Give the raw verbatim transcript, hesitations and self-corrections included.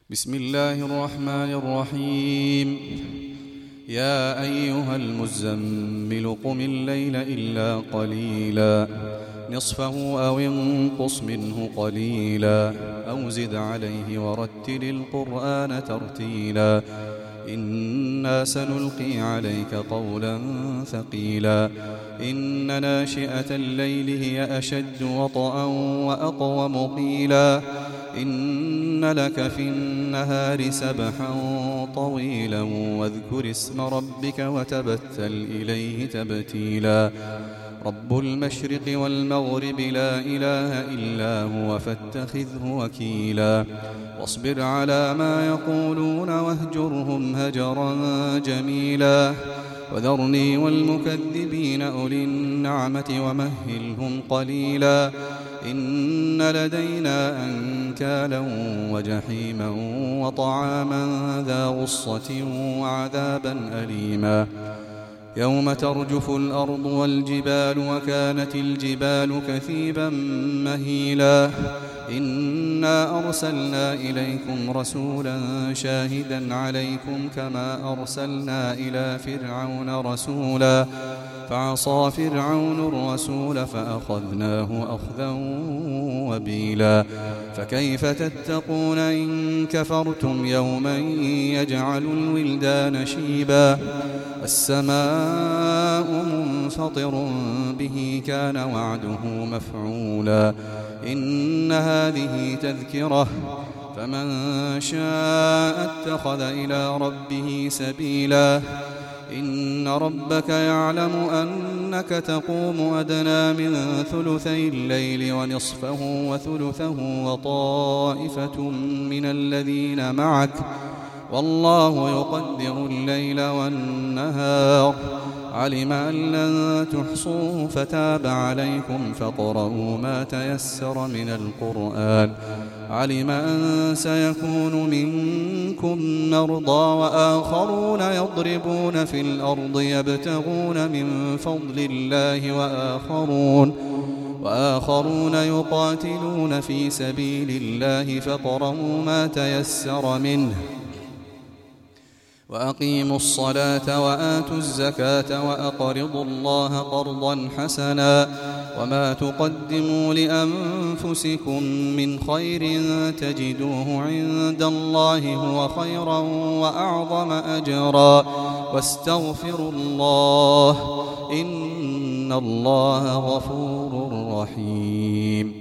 بسم الله الرحمن الرحيم. يا أيها المزمل قم الليل إلا قليلا نصفه أو انقص منه قليلا أو زد عليه ورتل القرآن ترتيلا إنا سنلقي عليك قولا ثقيلا إن ناشئة الليل هي أشد وطئا وأقوم قيلا إن لك في النهار سبحا طويلا واذكر اسم ربك وتبتل إليه تبتيلا رب المشرق والمغرب لا إله إلا هو فاتخذه وكيلا واصبر على ما يقولون واهجرهم هجرا جميلا وذرني والمكذبين أولي النعمة ومهلهم قليلا إن لدينا أنكالا وجحيما وطعاما ذا غصة وعذابا أليما يوم ترجف الأرض والجبال وكانت الجبال كثيبا مهيلا إنا أرسلنا إليكم رسولا شاهدا عليكم كما أرسلنا إلى فرعون رسولا فعصى فرعون الرسول فأخذناه أخذا وبيلا فكيف تتقون إن كفرتم يوما يجعل الولدان شيبا السماء منفطر به كان وعده مفعولا إن هذه تذكرة فمن شاء اتخذ إلى ربه سبيلا إن ربك يعلم أنك تقوم أدنى من ثلثي الليل ونصفه وثلثه وطائفة من الذين معك والله يقدر الليل والنهار علم أن لن تحصوه فتاب عليكم فاقرؤوا ما تيسر من القرآن علم أن سيكون منكم مرضى وآخرون يضربون في الأرض يبتغون من فضل الله وآخرون وآخرون يقاتلون في سبيل الله فاقرؤوا ما تيسر منه وأقيموا الصلاة وآتوا الزكاة وأقرضوا الله قرضا حسنا وما تقدموا لأنفسكم من خير تجدوه عند الله هو خيرا وأعظم أجرا واستغفروا الله إن الله غفور رحيم.